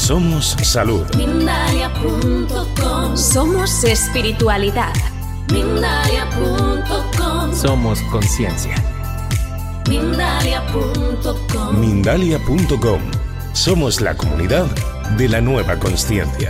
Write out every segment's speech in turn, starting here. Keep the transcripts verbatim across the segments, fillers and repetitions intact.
Somos salud. Mindalia punto com. Somos espiritualidad. Mindalia punto com. Somos conciencia. Mindalia punto com. Mindalia punto com. Somos la comunidad de la nueva consciencia.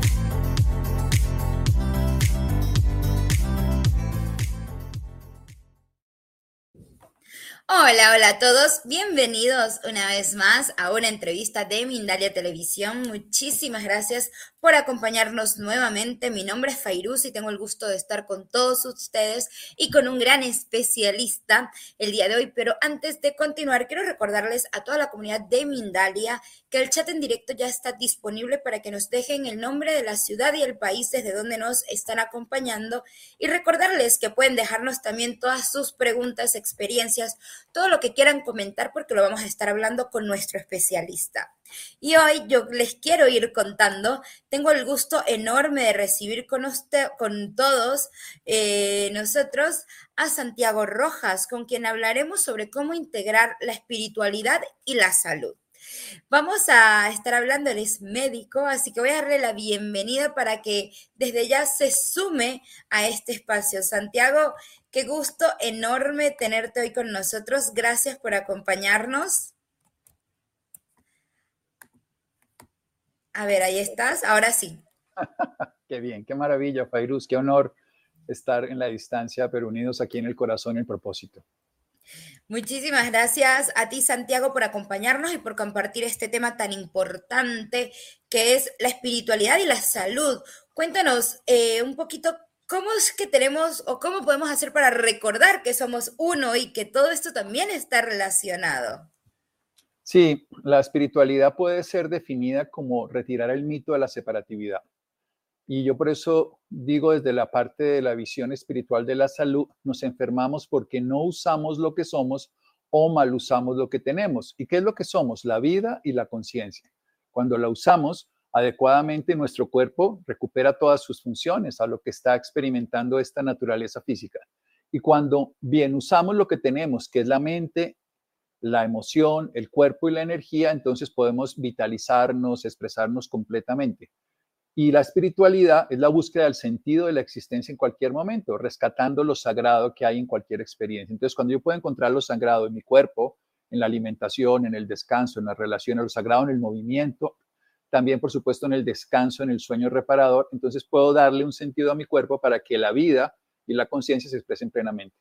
Hola, hola a todos, bienvenidos una vez más a una entrevista de Mindalia Televisión. Muchísimas gracias por acompañarnos nuevamente. Mi nombre es Fairuz y tengo el gusto de estar con todos ustedes y con un gran especialista el día de hoy. Pero antes de continuar, quiero recordarles a toda la comunidad de Mindalia que el chat en directo ya está disponible para que nos dejen el nombre de la ciudad y el país desde donde nos están acompañando, y recordarles que pueden dejarnos también todas sus preguntas, experiencias, todo lo que quieran comentar, porque lo vamos a estar hablando con nuestro especialista. Y hoy yo les quiero ir contando, tengo el gusto enorme de recibir con, usted, con todos eh, nosotros a Santiago Rojas, con quien hablaremos sobre cómo integrar la espiritualidad y la salud. Vamos a estar hablando, él es médico, así que voy a darle la bienvenida para que desde ya se sume a este espacio. Santiago, qué gusto enorme tenerte hoy con nosotros. Gracias por acompañarnos. A ver, ahí estás, ahora sí. Qué bien, qué maravilla, Fairuz, qué honor estar en la distancia, pero unidos aquí en el corazón y el propósito. Muchísimas gracias a ti, Santiago, por acompañarnos y por compartir este tema tan importante que es la espiritualidad y la salud. Cuéntanos eh, un poquito cómo es que tenemos o cómo podemos hacer para recordar que somos uno y que todo esto también está relacionado. Sí, la espiritualidad puede ser definida como retirar el mito de la separatividad. Y yo por eso digo, desde la parte de la visión espiritual de la salud, nos enfermamos porque no usamos lo que somos o mal usamos lo que tenemos. ¿Y qué es lo que somos? La vida y la conciencia. Cuando la usamos adecuadamente, nuestro cuerpo recupera todas sus funciones a lo que está experimentando esta naturaleza física. Y cuando bien usamos lo que tenemos, que es la mente, la emoción, el cuerpo y la energía, entonces podemos vitalizarnos, expresarnos completamente. Y la espiritualidad es la búsqueda del sentido de la existencia en cualquier momento, rescatando lo sagrado que hay en cualquier experiencia. Entonces, cuando yo puedo encontrar lo sagrado en mi cuerpo, en la alimentación, en el descanso, en las relaciones, lo sagrado en el movimiento, también, por supuesto, en el descanso, en el sueño reparador, entonces puedo darle un sentido a mi cuerpo para que la vida y la conciencia se expresen plenamente.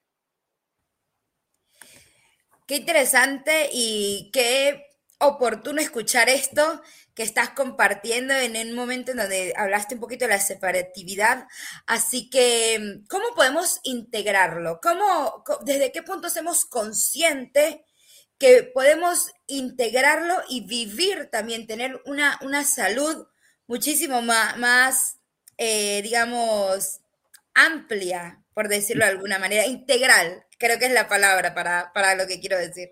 Qué interesante y qué oportuno escuchar esto que estás compartiendo en un momento en donde hablaste un poquito de la separatividad. Así que, ¿cómo podemos integrarlo? ¿Cómo, desde qué punto somos conscientes que podemos integrarlo y vivir también, tener una, una salud muchísimo más, más eh, digamos, amplia, por decirlo de alguna manera, integral? Creo que es la palabra para, para lo que quiero decir.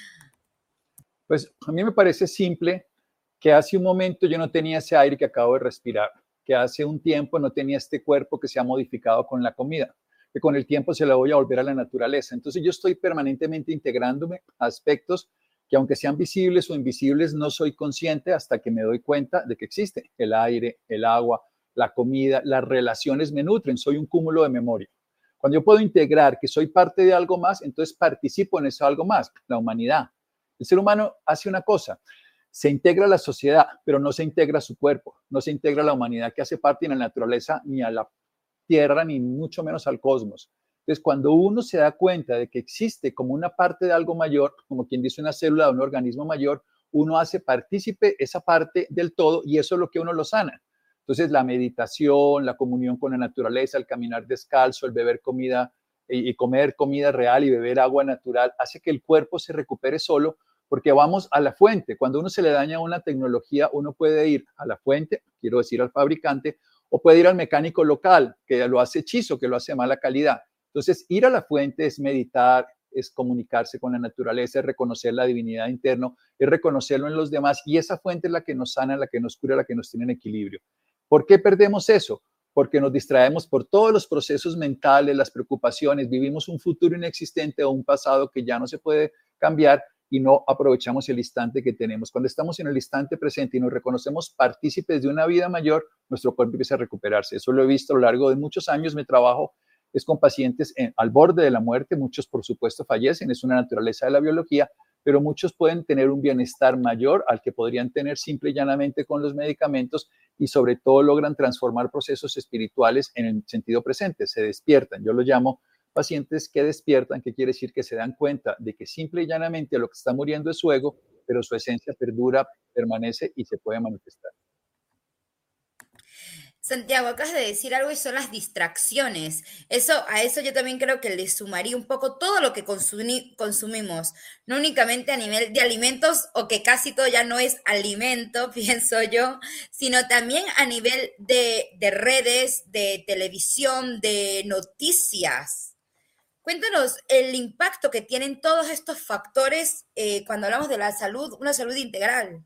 Pues a mí me parece simple que hace un momento yo no tenía ese aire que acabo de respirar, que hace un tiempo no tenía este cuerpo que se ha modificado con la comida, que con el tiempo se la voy a volver a la naturaleza. Entonces yo estoy permanentemente integrándome a aspectos que, aunque sean visibles o invisibles, no soy consciente hasta que me doy cuenta de que existe. El aire, el agua, la comida, las relaciones me nutren, soy un cúmulo de memoria. Cuando yo puedo integrar que soy parte de algo más, entonces participo en eso algo más, la humanidad. El ser humano hace una cosa, se integra a la sociedad, pero no se integra a su cuerpo, no se integra a la humanidad que hace parte de la naturaleza, ni a la tierra, ni mucho menos al cosmos. Entonces, cuando uno se da cuenta de que existe como una parte de algo mayor, como quien dice una célula de un organismo mayor, uno hace partícipe esa parte del todo y eso es lo que uno lo sana. Entonces, la meditación, la comunión con la naturaleza, el caminar descalzo, el beber comida y comer comida real y beber agua natural, hace que el cuerpo se recupere solo, porque vamos a la fuente. Cuando uno se le daña una tecnología, uno puede ir a la fuente, quiero decir al fabricante, o puede ir al mecánico local, que lo hace hechizo, que lo hace mala calidad. Entonces, ir a la fuente es meditar, es comunicarse con la naturaleza, es reconocer la divinidad interna, es reconocerlo en los demás, y esa fuente es la que nos sana, la que nos cura, la que nos tiene en equilibrio. ¿Por qué perdemos eso? Porque nos distraemos por todos los procesos mentales, las preocupaciones, vivimos un futuro inexistente o un pasado que ya no se puede cambiar, y no aprovechamos el instante que tenemos. Cuando estamos en el instante presente y nos reconocemos partícipes de una vida mayor, nuestro cuerpo empieza a recuperarse. Eso lo he visto a lo largo de muchos años. Mi trabajo es con pacientes en, al borde de la muerte. Muchos, por supuesto, fallecen. Es una naturaleza de la biología, pero muchos pueden tener un bienestar mayor al que podrían tener simple y llanamente con los medicamentos y sobre todo logran transformar procesos espirituales en el sentido presente. Se despiertan. Yo lo llamo pacientes que despiertan, que quiere decir que se dan cuenta de que simple y llanamente lo que está muriendo es su ego, pero su esencia perdura, permanece y se puede manifestar. Santiago, acabas de decir algo y son las distracciones. Eso, a eso yo también creo que le sumaría un poco todo lo que consumi- consumimos, no únicamente a nivel de alimentos, o que casi todo ya no es alimento, pienso yo, sino también a nivel de, de redes, de televisión, de noticias. Cuéntanos el impacto que tienen todos estos factores eh, cuando hablamos de la salud, una salud integral.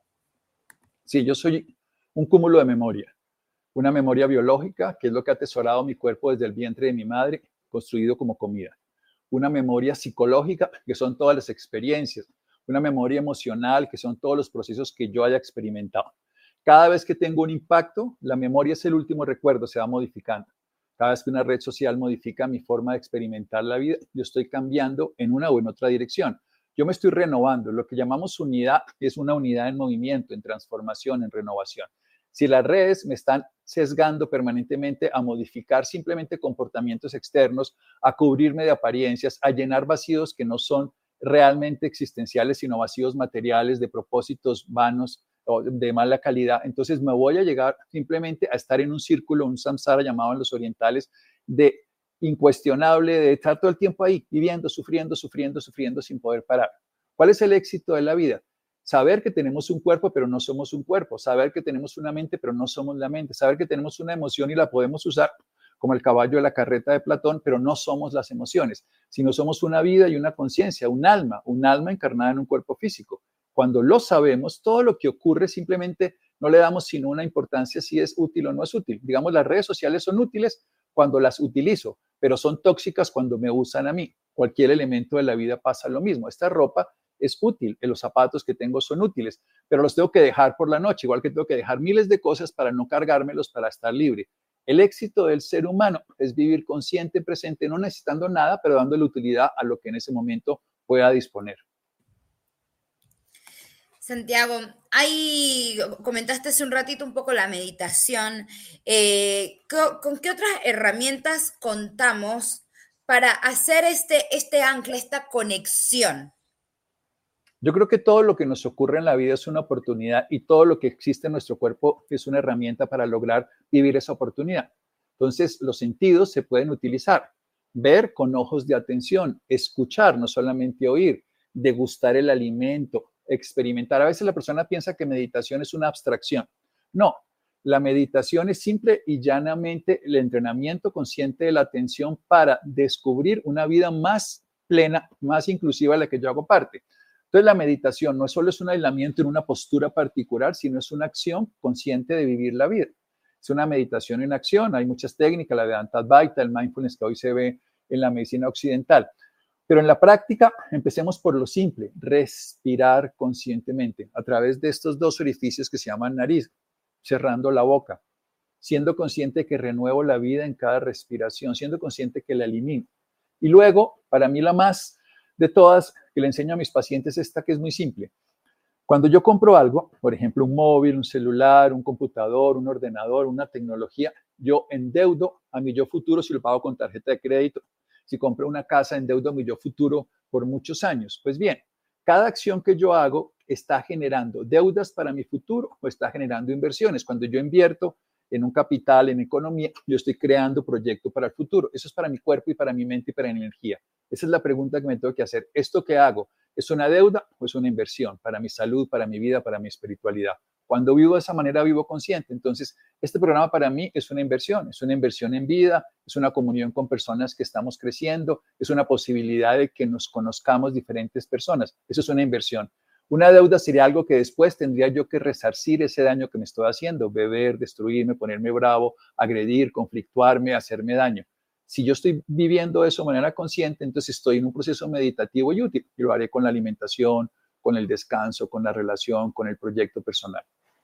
Sí, yo soy un cúmulo de memoria. Una memoria biológica, que es lo que ha atesorado mi cuerpo desde el vientre de mi madre, construido como comida. Una memoria psicológica, que son todas las experiencias. Una memoria emocional, que son todos los procesos que yo haya experimentado. Cada vez que tengo un impacto, la memoria es el último recuerdo, se va modificando. Cada vez que una red social modifica mi forma de experimentar la vida, yo estoy cambiando en una o en otra dirección. Yo me estoy renovando. Lo que llamamos unidad es una unidad en movimiento, en transformación, en renovación. Si las redes me están sesgando permanentemente a modificar simplemente comportamientos externos, a cubrirme de apariencias, a llenar vacíos que no son realmente existenciales, sino vacíos materiales de propósitos vanos o de mala calidad, entonces me voy a llegar simplemente a estar en un círculo, un samsara llamado en los orientales, de incuestionable, de estar todo el tiempo ahí, viviendo, sufriendo, sufriendo, sufriendo sin poder parar. ¿Cuál es el éxito de la vida? Saber que tenemos un cuerpo, pero no somos un cuerpo. Saber que tenemos una mente, pero no somos la mente. Saber que tenemos una emoción y la podemos usar como el caballo de la carreta de Platón, pero no somos las emociones, sino somos una vida y una conciencia, un alma, un alma encarnada en un cuerpo físico. Cuando lo sabemos, todo lo que ocurre simplemente no le damos sino una importancia si es útil o no es útil. Digamos, las redes sociales son útiles cuando las utilizo, pero son tóxicas cuando me usan a mí. Cualquier elemento de la vida pasa lo mismo. Esta ropa es útil, los zapatos que tengo son útiles, pero los tengo que dejar por la noche, igual que tengo que dejar miles de cosas para no cargármelos, para estar libre. El éxito del ser humano es vivir consciente, presente, no necesitando nada, pero dándole utilidad a lo que en ese momento pueda disponer. Santiago, ahí comentaste hace un ratito un poco la meditación. Eh, ¿con, ¿Con qué otras herramientas contamos para hacer este, este ancla, esta conexión? Yo creo que todo lo que nos ocurre en la vida es una oportunidad y todo lo que existe en nuestro cuerpo es una herramienta para lograr vivir esa oportunidad. Entonces, los sentidos se pueden utilizar. Ver con ojos de atención, escuchar, no solamente oír, degustar el alimento, experimentar. A veces la persona piensa que meditación es una abstracción. No, la meditación es simple y llanamente el entrenamiento consciente de la atención para descubrir una vida más plena, más inclusiva de la que yo hago parte. Entonces, la meditación no solo es un aislamiento en una postura particular, sino es una acción consciente de vivir la vida. Es una meditación en acción. Hay muchas técnicas, la Vedanta Advaita, el mindfulness que hoy se ve en la medicina occidental. Pero en la práctica, empecemos por lo simple, respirar conscientemente a través de estos dos orificios que se llaman nariz, cerrando la boca, siendo consciente que renuevo la vida en cada respiración, siendo consciente que la elimino. Y luego, para mí la más de todas que le enseño a mis pacientes, esta que es muy simple. Cuando yo compro algo, por ejemplo, un móvil, un celular, un computador, un ordenador, una tecnología, yo endeudo a mi yo futuro si lo pago con tarjeta de crédito. Si compro una casa, endeudo a mi yo futuro por muchos años. Pues bien, cada acción que yo hago está generando deudas para mi futuro o está generando inversiones. Cuando yo invierto en un capital, en economía, yo estoy creando proyecto para el futuro. Eso es para mi cuerpo y para mi mente y para mi energía. Esa es la pregunta que me tengo que hacer. ¿Esto que hago es una deuda o es una inversión para mi salud, para mi vida, para mi espiritualidad? Cuando vivo de esa manera, vivo consciente. Entonces, este programa para mí es una inversión. Es una inversión en vida, es una comunión con personas que estamos creciendo, es una posibilidad de que nos conozcamos diferentes personas. Eso es una inversión. Una deuda sería algo que después tendría yo que resarcir ese daño que me estoy haciendo, beber, destruirme, ponerme bravo, agredir, conflictuarme, hacerme daño. Si yo estoy viviendo eso de manera consciente, entonces estoy en un proceso meditativo y útil. Y lo haré con la alimentación, con el descanso, con la relación, con el proyecto personal.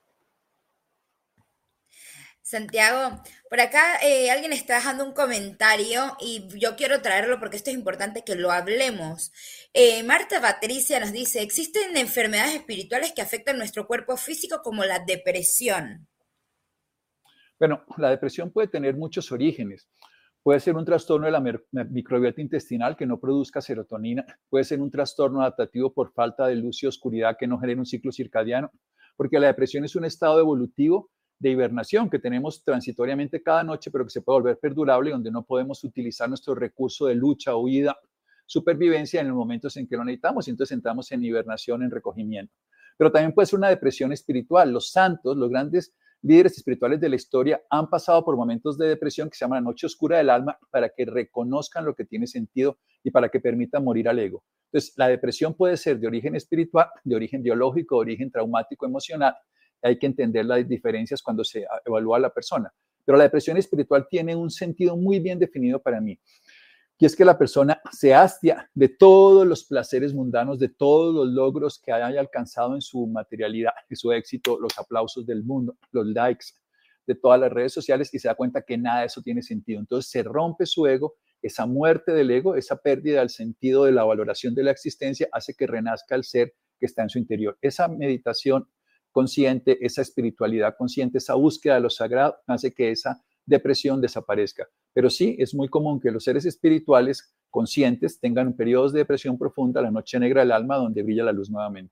Santiago, por acá eh, alguien está dejando un comentario y yo quiero traerlo porque esto es importante que lo hablemos. Eh, Marta Patricia nos dice, ¿existen enfermedades espirituales que afectan nuestro cuerpo físico como la depresión? Bueno, la depresión puede tener muchos orígenes. Puede ser un trastorno de la microbiota intestinal que no produzca serotonina. Puede ser un trastorno adaptativo por falta de luz y oscuridad que no genere un ciclo circadiano. Porque la depresión es un estado evolutivo de hibernación que tenemos transitoriamente cada noche, pero que se puede volver perdurable y donde no podemos utilizar nuestro recurso de lucha, huida, supervivencia en los momentos en que lo necesitamos. Y entonces entramos en hibernación, en recogimiento. Pero también puede ser una depresión espiritual. Los santos, los grandes líderes espirituales de la historia han pasado por momentos de depresión que se llama la noche oscura del alma para que reconozcan lo que tiene sentido y para que permitan morir al ego. Entonces, la depresión puede ser de origen espiritual, de origen biológico, de origen traumático, emocional. Hay que entender las diferencias cuando se evalúa a la persona. Pero la depresión espiritual tiene un sentido muy bien definido para mí. Y es que la persona se hastia de todos los placeres mundanos, de todos los logros que haya alcanzado en su materialidad, en su éxito, los aplausos del mundo, los likes de todas las redes sociales y se da cuenta que nada de eso tiene sentido. Entonces se rompe su ego, esa muerte del ego, esa pérdida del sentido de la valoración de la existencia hace que renazca el ser que está en su interior. Esa meditación consciente, esa espiritualidad consciente, esa búsqueda de lo sagrado hace que esa depresión desaparezca. Pero sí, es muy común que los seres espirituales conscientes tengan periodos de depresión profunda, la noche negra del alma, donde brilla la luz nuevamente.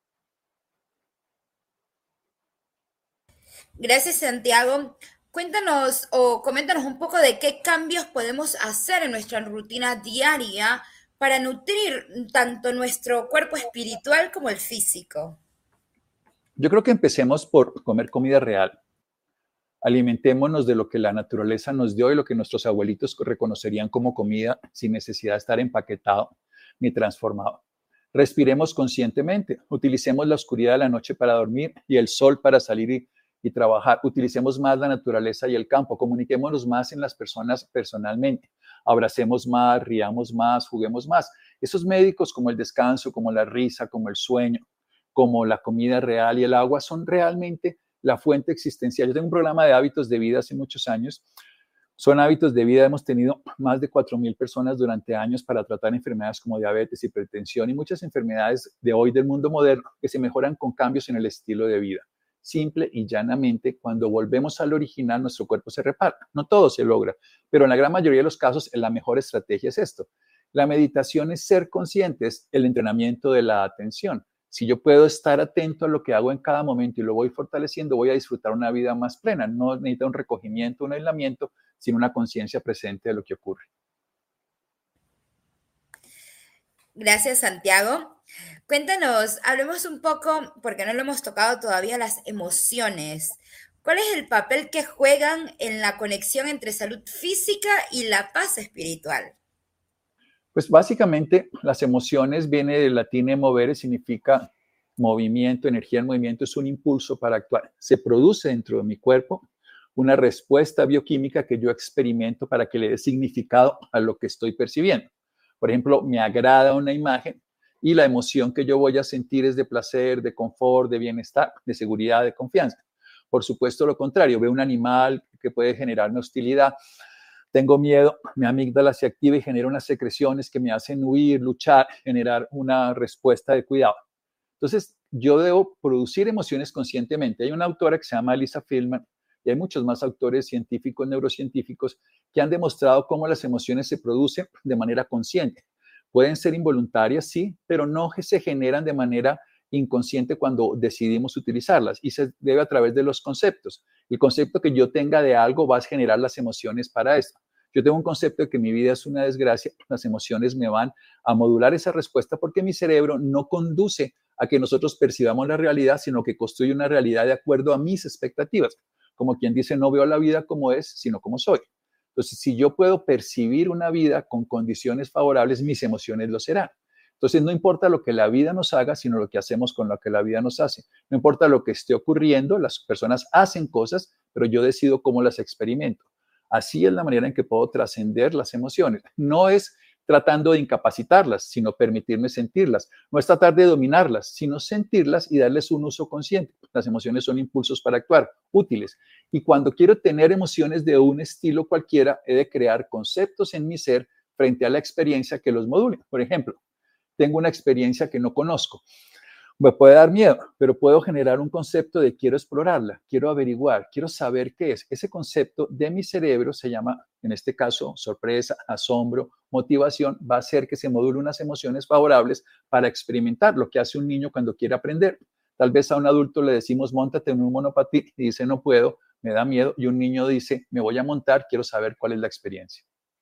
Gracias, Santiago. Cuéntanos o coméntanos un poco de qué cambios podemos hacer en nuestra rutina diaria para nutrir tanto nuestro cuerpo espiritual como el físico. Yo creo que empecemos por comer comida real. Alimentémonos de lo que la naturaleza nos dio y lo que nuestros abuelitos reconocerían como comida sin necesidad de estar empaquetado ni transformado. Respiremos conscientemente. Utilicemos la oscuridad de la noche para dormir y el sol para salir y, y trabajar. Utilicemos más la naturaleza y el campo. Comuniquémonos más en las personas personalmente. Abracemos más, riamos más, juguemos más. Esos médicos como el descanso, como la risa, como el sueño, como la comida real y el agua son realmente la fuente existencial. Yo tengo un programa de hábitos de vida hace muchos años. Son hábitos de vida. Hemos tenido más de cuatro mil personas durante años para tratar enfermedades como diabetes, hipertensión y muchas enfermedades de hoy del mundo moderno que se mejoran con cambios en el estilo de vida. Simple y llanamente, cuando volvemos al original, nuestro cuerpo se repara. No todo se logra, pero en la gran mayoría de los casos, la mejor estrategia es esto. La meditación es ser conscientes, el entrenamiento de la atención. Si yo puedo estar atento a lo que hago en cada momento y lo voy fortaleciendo, voy a disfrutar una vida más plena. No necesita un recogimiento, un aislamiento, sino una conciencia presente de lo que ocurre. Gracias, Santiago. Cuéntanos, hablemos un poco, porque no lo hemos tocado todavía, las emociones. ¿Cuál es el papel que juegan en la conexión entre salud física y la paz espiritual? Pues básicamente las emociones viene del latín emovere, significa movimiento, energía en movimiento, es un impulso para actuar. Se produce dentro de mi cuerpo una respuesta bioquímica que yo experimento para que le dé significado a lo que estoy percibiendo. Por ejemplo, me agrada una imagen y la emoción que yo voy a sentir es de placer, de confort, de bienestar, de seguridad, de confianza. Por supuesto, lo contrario, veo un animal que puede generarme hostilidad. Tengo miedo, mi amígdala se activa y genera unas secreciones que me hacen huir, luchar, generar una respuesta de cuidado. Entonces, yo debo producir emociones conscientemente. Hay una autora que se llama Elisa Feldman y hay muchos más autores científicos, neurocientíficos, que han demostrado cómo las emociones se producen de manera consciente. Pueden ser involuntarias, sí, pero no se generan de manera inconsciente cuando decidimos utilizarlas y se debe a través de los conceptos. El concepto que yo tenga de algo va a generar las emociones para esto. Yo tengo un concepto de que mi vida es una desgracia, las emociones me van a modular esa respuesta porque mi cerebro no conduce a que nosotros percibamos la realidad, sino que construye una realidad de acuerdo a mis expectativas. Como quien dice, no veo la vida como es, sino como soy. Entonces, si yo puedo percibir una vida con condiciones favorables, mis emociones lo serán. Entonces, no importa lo que la vida nos haga, sino lo que hacemos con lo que la vida nos hace. No importa lo que esté ocurriendo, las personas hacen cosas, pero yo decido cómo las experimento. Así es la manera en que puedo trascender las emociones. No es tratando de incapacitarlas, sino permitirme sentirlas. No es tratar de dominarlas, sino sentirlas y darles un uso consciente. Las emociones son impulsos para actuar, útiles. Y cuando quiero tener emociones de un estilo cualquiera, he de crear conceptos en mi ser frente a la experiencia que los module. Por ejemplo, tengo una experiencia que no conozco. Me puede dar miedo, pero puedo generar un concepto de quiero explorarla, quiero averiguar, quiero saber qué es. Ese concepto de mi cerebro se llama, en este caso, sorpresa, asombro, motivación. Va a hacer que se module unas emociones favorables para experimentar lo que hace un niño cuando quiere aprender. Tal vez a un adulto le decimos, móntate en un monopatín y dice, no puedo, me da miedo. Y un niño dice, me voy a montar, quiero saber cuál es la experiencia.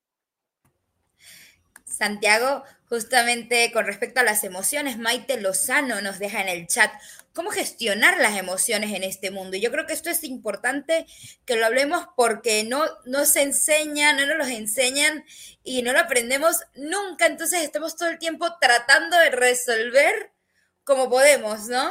Santiago, justamente con respecto a las emociones, Maite Lozano nos deja en el chat cómo gestionar las emociones en este mundo. Y yo creo que esto es importante que lo hablemos porque no, no se enseña, no nos lo enseñan y no lo aprendemos nunca. Entonces estamos todo el tiempo tratando de resolver como podemos, ¿no?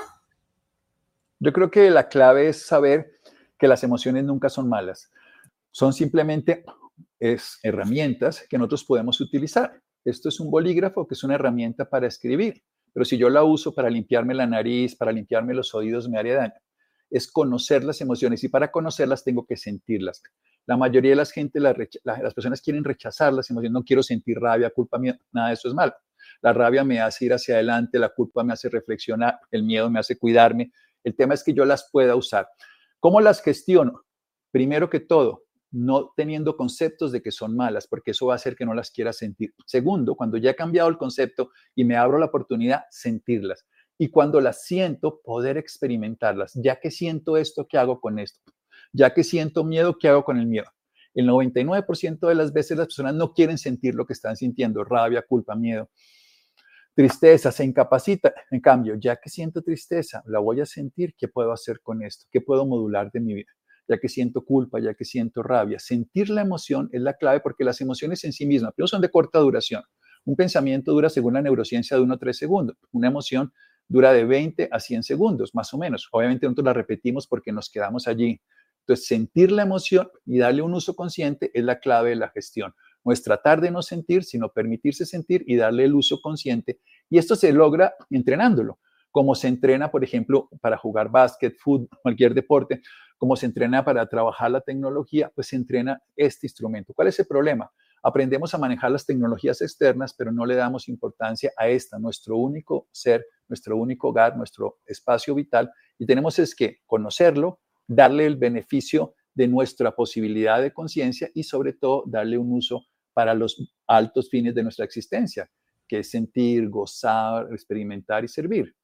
Yo creo que la clave es saber que las emociones nunca son malas. Son simplemente es, herramientas que nosotros podemos utilizar. Esto es un bolígrafo que es una herramienta para escribir, pero si yo la uso para limpiarme la nariz, para limpiarme los oídos, me haría daño. Es conocer las emociones y para conocerlas tengo que sentirlas. La mayoría de las gente, la, la, las personas quieren rechazar las emociones. No quiero sentir rabia, culpa, miedo, nada de eso es malo. La rabia me hace ir hacia adelante, la culpa me hace reflexionar, el miedo me hace cuidarme. El tema es que yo las pueda usar. ¿Cómo las gestiono? Primero que todo, no teniendo conceptos de que son malas, porque eso va a hacer que no las quiera sentir. Segundo, cuando ya he cambiado el concepto y me abro la oportunidad, sentirlas. Y cuando las siento, poder experimentarlas. Ya que siento esto, ¿qué hago con esto? Ya que siento miedo, ¿qué hago con el miedo? El noventa y nueve por ciento de las veces las personas no quieren sentir lo que están sintiendo, rabia, culpa, miedo, tristeza, se incapacita. En cambio, ya que siento tristeza, la voy a sentir, ¿qué puedo hacer con esto? ¿Qué puedo modular de mi vida? Ya que siento culpa, ya que siento rabia. Sentir la emoción es la clave porque las emociones en sí mismas, pero son de corta duración. Un pensamiento dura, según la neurociencia, de uno a tres segundos. Una emoción dura de veinte a cien segundos, más o menos. Obviamente nosotros la repetimos porque nos quedamos allí. Entonces, sentir la emoción y darle un uso consciente es la clave de la gestión. No es tratar de no sentir, sino permitirse sentir y darle el uso consciente. Y esto se logra entrenándolo. Como se entrena, por ejemplo, para jugar básquet, fútbol, cualquier deporte, como se entrena para trabajar la tecnología, pues se entrena este instrumento. ¿Cuál es el problema? Aprendemos a manejar las tecnologías externas, pero no le damos importancia a esta, nuestro único ser, nuestro único hogar, nuestro espacio vital. Y tenemos es que conocerlo, darle el beneficio de nuestra posibilidad de conciencia y sobre todo darle un uso para los altos fines de nuestra existencia, que es sentir, gozar, experimentar y servir.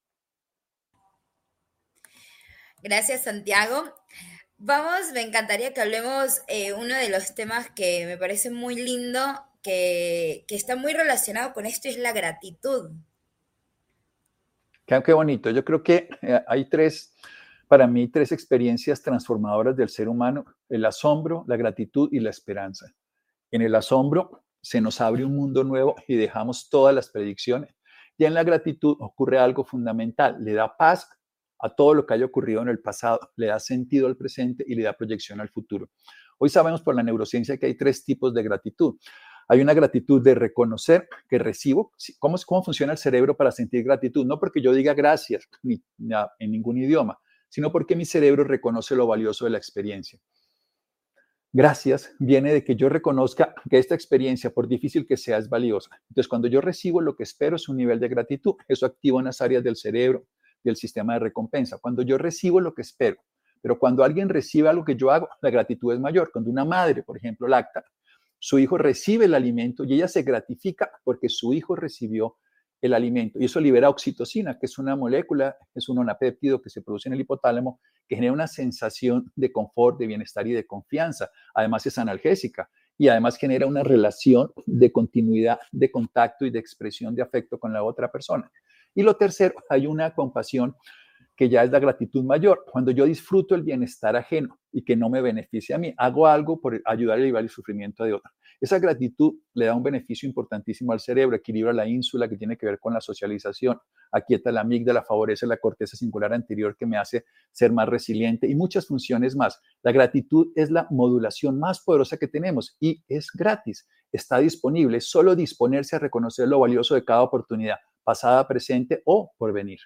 Gracias, Santiago. Vamos, me encantaría que hablemos eh, uno de los temas que me parece muy lindo, que, que está muy relacionado con esto, es la gratitud. Qué, qué bonito. Yo creo que eh, hay tres, para mí, tres experiencias transformadoras del ser humano: el asombro, la gratitud y la esperanza. En el asombro se nos abre un mundo nuevo y dejamos todas las predicciones. Y en la gratitud ocurre algo fundamental, le da paz a todo lo que haya ocurrido en el pasado, le da sentido al presente y le da proyección al futuro. Hoy sabemos por la neurociencia que hay tres tipos de gratitud. Hay una gratitud de reconocer que recibo. ¿Cómo, cómo funciona el cerebro para sentir gratitud? No porque yo diga gracias ni, ni en ningún idioma, sino porque mi cerebro reconoce lo valioso de la experiencia. Gracias viene de que yo reconozca que esta experiencia, por difícil que sea, es valiosa. Entonces, cuando yo recibo lo que espero es un nivel de gratitud. Eso activa unas áreas del cerebro, del sistema de recompensa. Cuando yo recibo lo que espero, pero cuando alguien recibe algo que yo hago, la gratitud es mayor. Cuando una madre, por ejemplo, lacta, su hijo recibe el alimento y ella se gratifica porque su hijo recibió el alimento. Y eso libera oxitocina, que es una molécula, es un onapéptido que se produce en el hipotálamo, que genera una sensación de confort, de bienestar y de confianza. Además es analgésica y además genera una relación de continuidad, de contacto y de expresión de afecto con la otra persona. Y lo tercero, hay una compasión que ya es la gratitud mayor. Cuando yo disfruto el bienestar ajeno y que no me beneficia a mí, hago algo por ayudar a aliviar el sufrimiento de otro. Esa gratitud le da un beneficio importantísimo al cerebro, equilibra la ínsula que tiene que ver con la socialización, aquieta la amígdala, favorece la corteza singular anterior que me hace ser más resiliente y muchas funciones más. La gratitud es la modulación más poderosa que tenemos y es gratis, está disponible, es solo disponerse a reconocer lo valioso de cada oportunidad, pasada, presente o por venir.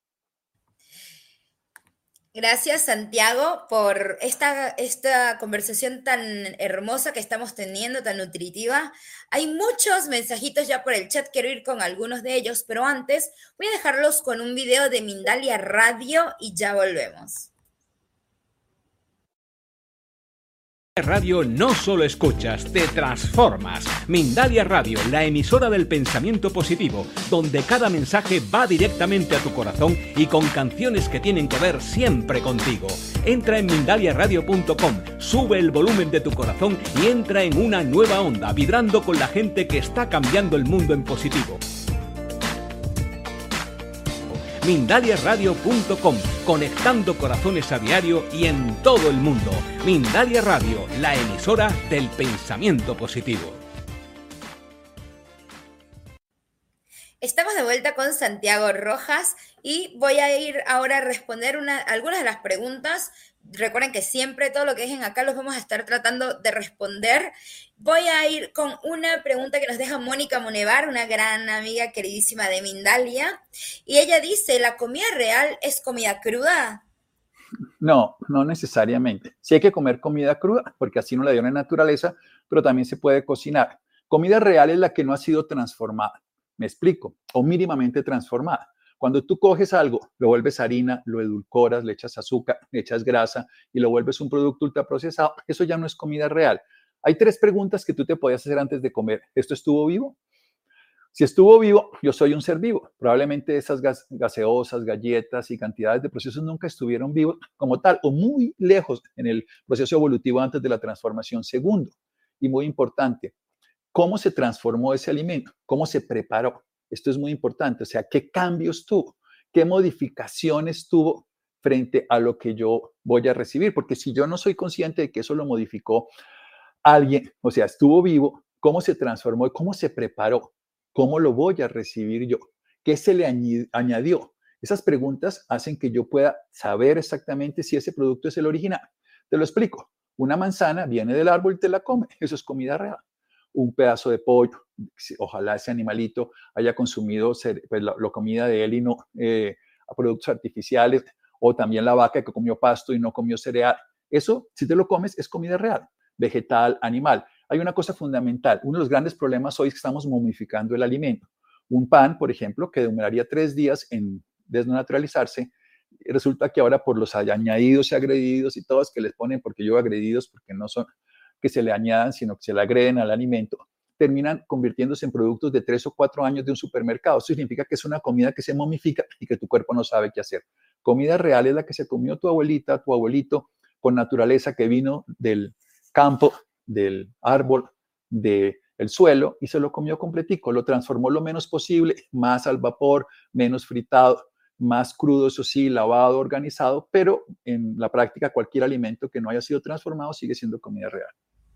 Gracias, Santiago, por esta, esta conversación tan hermosa que estamos teniendo, tan nutritiva. Hay muchos mensajitos ya por el chat, quiero ir con algunos de ellos, pero antes voy a dejarlos con un video de Mindalia Radio y ya volvemos. Radio no solo escuchas, te transformas. Mindalia Radio, la emisora del pensamiento positivo, donde cada mensaje va directamente a tu corazón y con canciones que tienen que ver siempre contigo. Entra en mindalia radio punto com, sube el volumen de tu corazón y entra en una nueva onda, vibrando con la gente que está cambiando el mundo en positivo. mindalia radio punto com, conectando corazones a diario y en todo el mundo. Mindalia Radio, la emisora del pensamiento positivo. Estamos de vuelta con Santiago Rojas y voy a ir ahora a responder una, algunas de las preguntas. Recuerden que siempre todo lo que dejen acá los vamos a estar tratando de responder. Voy a ir con una pregunta que nos deja Mónica Monevar, una gran amiga queridísima de Mindalia. Y ella dice, ¿la comida real es comida cruda? No, no necesariamente. Sí hay que comer comida cruda, porque así nos la dio la naturaleza, pero también se puede cocinar. Comida real es la que no ha sido transformada, me explico, o mínimamente transformada. Cuando tú coges algo, lo vuelves harina, lo edulcoras, le echas azúcar, le echas grasa y lo vuelves un producto ultraprocesado, eso ya no es comida real. Hay tres preguntas que tú te podías hacer antes de comer. ¿Esto estuvo vivo? Si estuvo vivo, yo soy un ser vivo. Probablemente esas gas, gaseosas, galletas y cantidades de procesos nunca estuvieron vivos como tal o muy lejos en el proceso evolutivo antes de la transformación. Segundo, y muy importante, ¿cómo se transformó ese alimento? ¿Cómo se preparó? Esto es muy importante, o sea, ¿qué cambios tuvo? ¿Qué modificaciones tuvo frente a lo que yo voy a recibir? Porque si yo no soy consciente de que eso lo modificó alguien, o sea, estuvo vivo, ¿cómo se transformó y cómo se preparó? ¿Cómo lo voy a recibir yo? ¿Qué se le añadió? Esas preguntas hacen que yo pueda saber exactamente si ese producto es el original. Te lo explico. Una manzana viene del árbol y te la come. Eso es comida real. Un pedazo de pollo, ojalá ese animalito haya consumido pues, la, la comida de él y no eh, productos artificiales, o también la vaca que comió pasto y no comió cereal. Eso, si te lo comes, es comida real, vegetal, animal. Hay una cosa fundamental. Uno de los grandes problemas hoy es que estamos momificando el alimento. Un pan, por ejemplo, que demoraría tres días en desnaturalizarse, resulta que ahora por los añadidos y agredidos y todos que les ponen, porque yo agredidos, porque no son que se le añadan, sino que se le agreden al alimento, terminan convirtiéndose en productos de tres o cuatro años de un supermercado. Eso significa que es una comida que se momifica y que tu cuerpo no sabe qué hacer. Comida real es la que se comió tu abuelita, tu abuelito, con naturaleza, que vino del campo, del árbol, del suelo y se lo comió completico. Lo transformó lo menos posible, más al vapor, menos fritado, más crudo, eso sí, lavado, organizado, pero en la práctica cualquier alimento que no haya sido transformado sigue siendo comida real.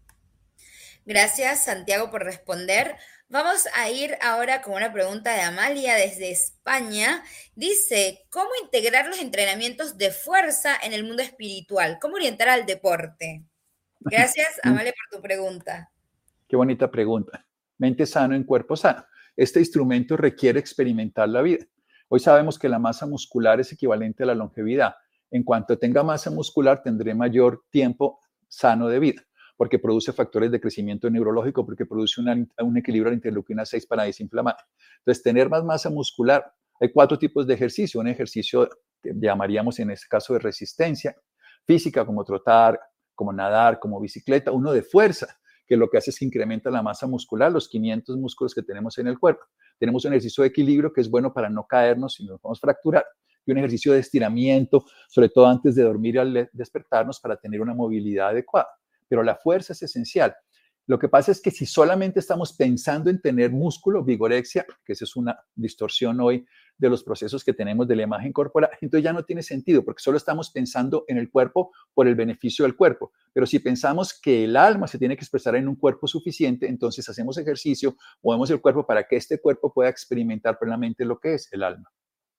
Gracias, Santiago, por responder. Vamos a ir ahora con una pregunta de Amalia desde España. Dice, ¿cómo integrar los entrenamientos de fuerza en el mundo espiritual? ¿Cómo orientar al deporte? Gracias, Amalia, por tu pregunta. Qué bonita pregunta. Mente sano en cuerpo sano. Este instrumento requiere experimentar la vida. Hoy sabemos que la masa muscular es equivalente a la longevidad. En cuanto tenga masa muscular, tendré mayor tiempo sano de vida, porque produce factores de crecimiento neurológico, porque produce una, un equilibrio de interleuquina seis para desinflamar. Entonces, tener más masa muscular, hay cuatro tipos de ejercicio. Un ejercicio que llamaríamos en este caso de resistencia física, como trotar, como nadar, como bicicleta. Uno de fuerza, que lo que hace es que incrementa la masa muscular, los quinientos músculos que tenemos en el cuerpo. Tenemos un ejercicio de equilibrio que es bueno para no caernos y no nos vamos a fracturar. Y un ejercicio de estiramiento, sobre todo antes de dormir y al despertarnos, para tener una movilidad adecuada. Pero la fuerza es esencial. Lo que pasa es que si solamente estamos pensando en tener músculo, vigorexia, que esa es una distorsión hoy de los procesos que tenemos de la imagen corporal, entonces ya no tiene sentido, porque solo estamos pensando en el cuerpo por el beneficio del cuerpo. Pero Pero si pensamos que el alma se tiene que expresar en un cuerpo suficiente, entonces hacemos ejercicio, movemos el cuerpo para que este cuerpo pueda experimentar plenamente lo que es el alma.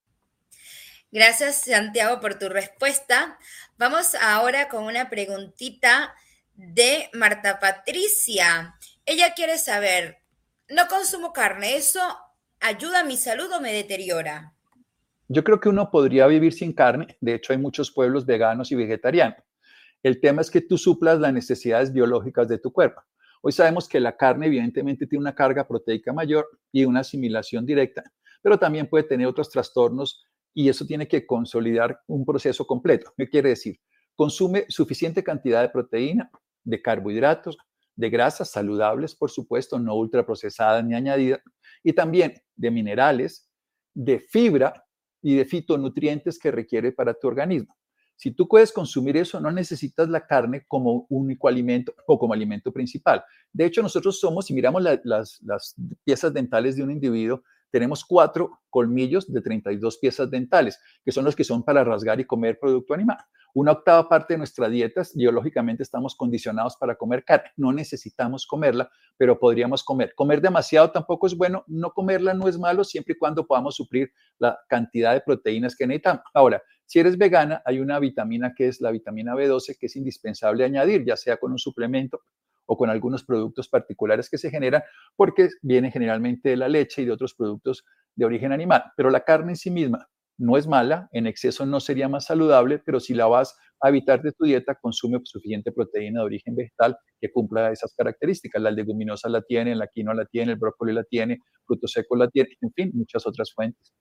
Gracias, Santiago, por tu respuesta. Vamos ahora con una preguntita de Marta Patricia. Ella quiere saber, no consumo carne, ¿eso ayuda a mi salud o me deteriora? Yo creo que uno podría vivir sin carne. De hecho, hay muchos pueblos veganos y vegetarianos. El tema es que tú suplas las necesidades biológicas de tu cuerpo. Hoy sabemos que la carne evidentemente tiene una carga proteica mayor y una asimilación directa, pero también puede tener otros trastornos y eso tiene que consolidar un proceso completo. ¿Qué quiere decir? Consume suficiente cantidad de proteína, de carbohidratos, de grasas saludables, por supuesto, no ultraprocesadas ni añadidas, y también de minerales, de fibra y de fitonutrientes que requiere para tu organismo. Si tú puedes consumir eso, no necesitas la carne como único alimento o como alimento principal. De hecho, nosotros somos, si miramos la, las, las piezas dentales de un individuo, tenemos cuatro colmillos de treinta y dos piezas dentales, que son los que son para rasgar y comer producto animal. Una octava parte de nuestra dieta, biológicamente estamos condicionados para comer carne. No necesitamos comerla, pero podríamos comer. Comer demasiado tampoco es bueno. No comerla no es malo, siempre y cuando podamos suplir la cantidad de proteínas que necesitamos. Ahora, si eres vegana, hay una vitamina que es la vitamina B doce, que es indispensable añadir, ya sea con un suplemento o con algunos productos particulares que se generan, porque viene generalmente de la leche y de otros productos de origen animal. Pero la carne en sí misma no es mala, en exceso no sería más saludable, pero si la vas a evitar de tu dieta, consume suficiente proteína de origen vegetal que cumpla esas características. Las leguminosas la tienen, la quinoa la tiene, el brócoli la tiene, frutos secos la tiene, en fin, muchas otras fuentes.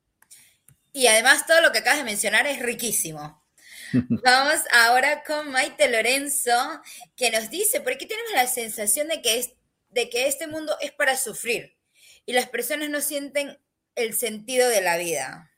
Y además todo lo que acabas de mencionar es riquísimo. Vamos ahora con Maite Lorenzo, que nos dice, ¿por qué tenemos la sensación de que, es, de que este mundo es para sufrir y las personas no sienten el sentido de la vida?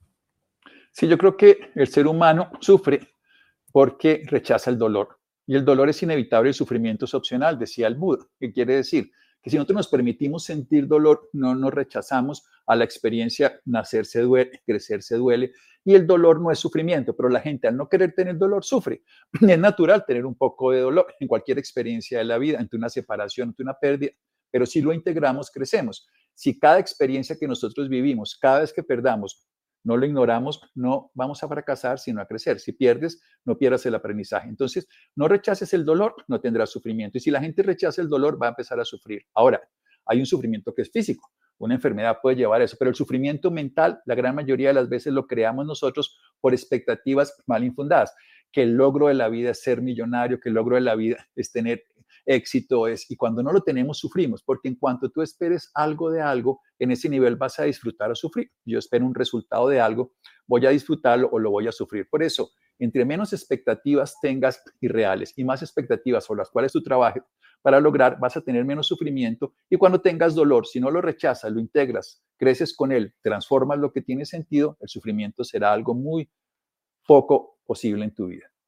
Sí, yo creo que el ser humano sufre porque rechaza el dolor. Y el dolor es inevitable, el sufrimiento es opcional, decía el Buda. ¿Qué quiere decir? Que si nosotros nos permitimos sentir dolor, no nos rechazamos a la experiencia, nacer se duele, crecer se duele, y el dolor no es sufrimiento, pero la gente al no querer tener dolor sufre. Es natural tener un poco de dolor en cualquier experiencia de la vida, ante una separación, ante una pérdida, pero si lo integramos, crecemos. Si cada experiencia que nosotros vivimos, cada vez que perdamos, no lo ignoramos, no vamos a fracasar, sino a crecer. Si pierdes, no pierdas el aprendizaje. Entonces, no rechaces el dolor, no tendrás sufrimiento. Y si la gente rechaza el dolor, va a empezar a sufrir. Ahora, hay un sufrimiento que es físico. Una enfermedad puede llevar a eso, pero el sufrimiento mental, la gran mayoría de las veces lo creamos nosotros por expectativas mal infundadas. Que el logro de la vida es ser millonario, que el logro de la vida es tener éxito, es, y cuando no lo tenemos, sufrimos, porque en cuanto tú esperes algo de algo, en ese nivel vas a disfrutar o sufrir. Yo espero un resultado de algo, voy a disfrutarlo o lo voy a sufrir. Por eso, entre menos expectativas tengas irreales y más expectativas sobre las cuales tú trabajes para lograr, vas a tener menos sufrimiento, y cuando tengas dolor, si no lo rechazas, lo integras, creces con él, transformas lo que tiene sentido, el sufrimiento será algo muy poco posible en tu vida.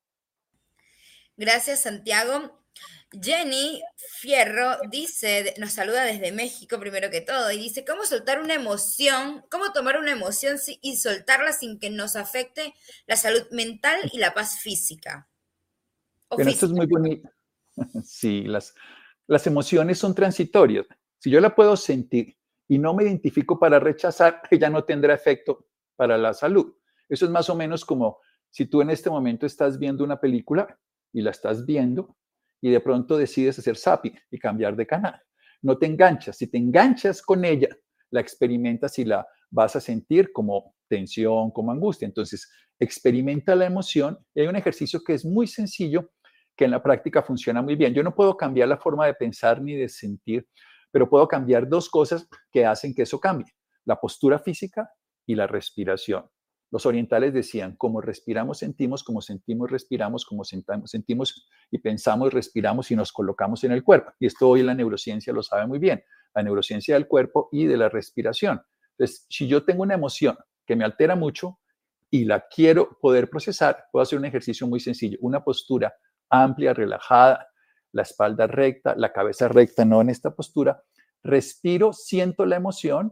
Gracias, Santiago. Jenny Fierro dice, nos saluda desde México primero que todo, y dice, ¿cómo soltar una emoción, cómo tomar una emoción y soltarla sin que nos afecte la salud mental y la paz física? Bueno, esto es muy bonito. Sí, las, las emociones son transitorias. Si yo la puedo sentir y no me identifico para rechazar, ella no tendrá efecto para la salud. Eso es más o menos como si tú en este momento estás viendo una película y la estás viendo, y de pronto decides hacer zapping y cambiar de canal. No te enganchas. Si te enganchas con ella, la experimentas y la vas a sentir como tensión, como angustia. Entonces, experimenta la emoción. Y hay un ejercicio que es muy sencillo, que en la práctica funciona muy bien. Yo no puedo cambiar la forma de pensar ni de sentir, pero puedo cambiar dos cosas que hacen que eso cambie: la postura física y la respiración. Los orientales decían, como respiramos, sentimos, como sentimos, respiramos, como sentamos, sentimos y pensamos, respiramos y nos colocamos en el cuerpo. Y esto hoy la neurociencia lo sabe muy bien, la neurociencia del cuerpo y de la respiración. Entonces, si yo tengo una emoción que me altera mucho y la quiero poder procesar, puedo hacer un ejercicio muy sencillo, una postura amplia, relajada, la espalda recta, la cabeza recta, no en esta postura. Respiro, siento la emoción,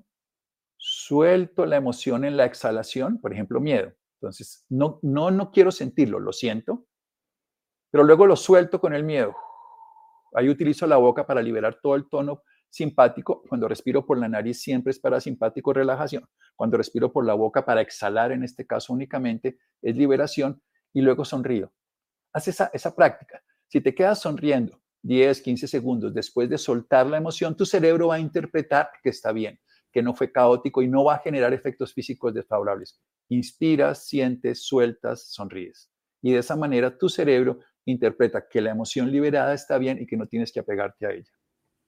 suelto la emoción en la exhalación, por ejemplo, miedo. Entonces, no, no, no quiero sentirlo, lo siento, pero luego lo suelto con el miedo. Ahí utilizo la boca para liberar todo el tono simpático. Cuando respiro por la nariz siempre es parasimpático, relajación. Cuando respiro por la boca para exhalar, en este caso únicamente, es liberación, y luego sonrío. Haz esa, esa práctica. Si te quedas sonriendo diez, quince segundos después de soltar la emoción, tu cerebro va a interpretar que está bien, que no fue caótico y no va a generar efectos físicos desfavorables. Inspiras, sientes, sueltas, sonríes. Y de esa manera tu cerebro interpreta que la emoción liberada está bien y que no tienes que apegarte a ella.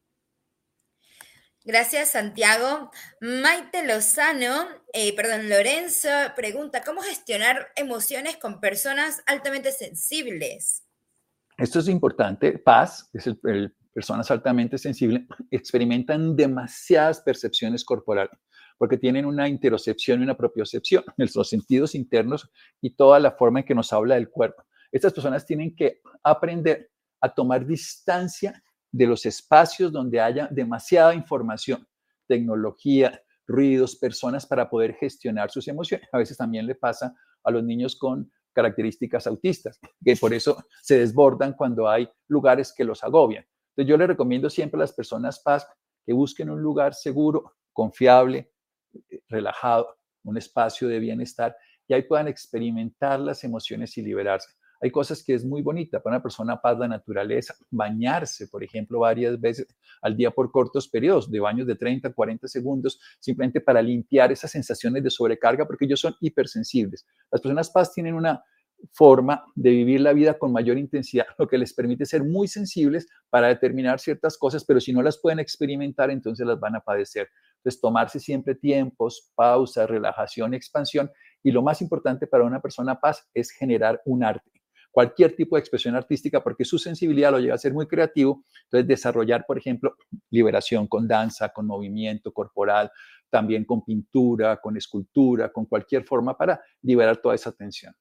Gracias, Santiago. Maite Lozano, eh, perdón, Lorenzo pregunta, ¿cómo gestionar emociones con personas altamente sensibles? Esto es importante. Paz, es el, el, personas altamente sensibles, experimentan demasiadas percepciones corporales porque tienen una interocepción y una propiocepción, los sentidos internos y toda la forma en que nos habla el cuerpo. Estas personas tienen que aprender a tomar distancia de los espacios donde haya demasiada información, tecnología, ruidos, personas, para poder gestionar sus emociones. A veces también le pasa a los niños con características autistas, que por eso se desbordan cuando hay lugares que los agobian. Entonces yo les recomiendo siempre a las personas paz que busquen un lugar seguro, confiable, relajado, un espacio de bienestar, y ahí puedan experimentar las emociones y liberarse. Hay cosas que es muy bonita para una persona paz, la naturaleza, bañarse, por ejemplo, varias veces al día por cortos periodos, de baños de treinta, cuarenta segundos, simplemente para limpiar esas sensaciones de sobrecarga, porque ellos son hipersensibles. Las personas paz tienen una forma de vivir la vida con mayor intensidad, lo que les permite ser muy sensibles para determinar ciertas cosas, pero si no las pueden experimentar, entonces las van a padecer. Entonces, tomarse siempre tiempos, pausas, relajación, expansión, y lo más importante para una persona paz es generar un arte. Cualquier tipo de expresión artística, porque su sensibilidad lo lleva a ser muy creativo. Entonces, desarrollar, por ejemplo, liberación con danza, con movimiento corporal, también con pintura, con escultura, con cualquier forma para liberar toda esa tensión.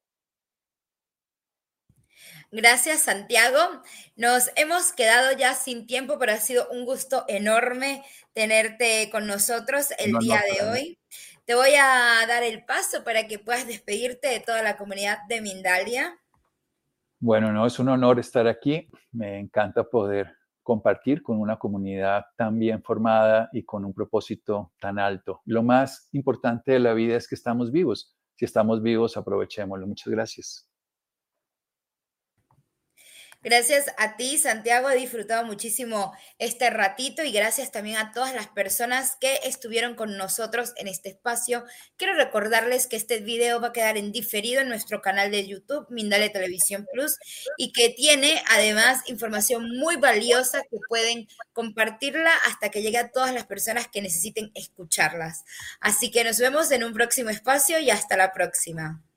Gracias, Santiago. Nos hemos quedado ya sin tiempo, pero ha sido un gusto enorme tenerte con nosotros el no, día no, de hoy. Mí. Te voy a dar el paso para que puedas despedirte de toda la comunidad de Mindalia. Bueno, no, es un honor estar aquí. Me encanta poder compartir con una comunidad tan bien formada y con un propósito tan alto. Lo más importante de la vida es que estamos vivos. Si estamos vivos, aprovechémoslo. Muchas gracias. Gracias a ti, Santiago. He disfrutado muchísimo este ratito y gracias también a todas las personas que estuvieron con nosotros en este espacio. Quiero recordarles que este video va a quedar en diferido en nuestro canal de YouTube, Mindalia Televisión Plus, y que tiene además información muy valiosa que pueden compartirla hasta que llegue a todas las personas que necesiten escucharlas. Así que nos vemos en un próximo espacio y hasta la próxima.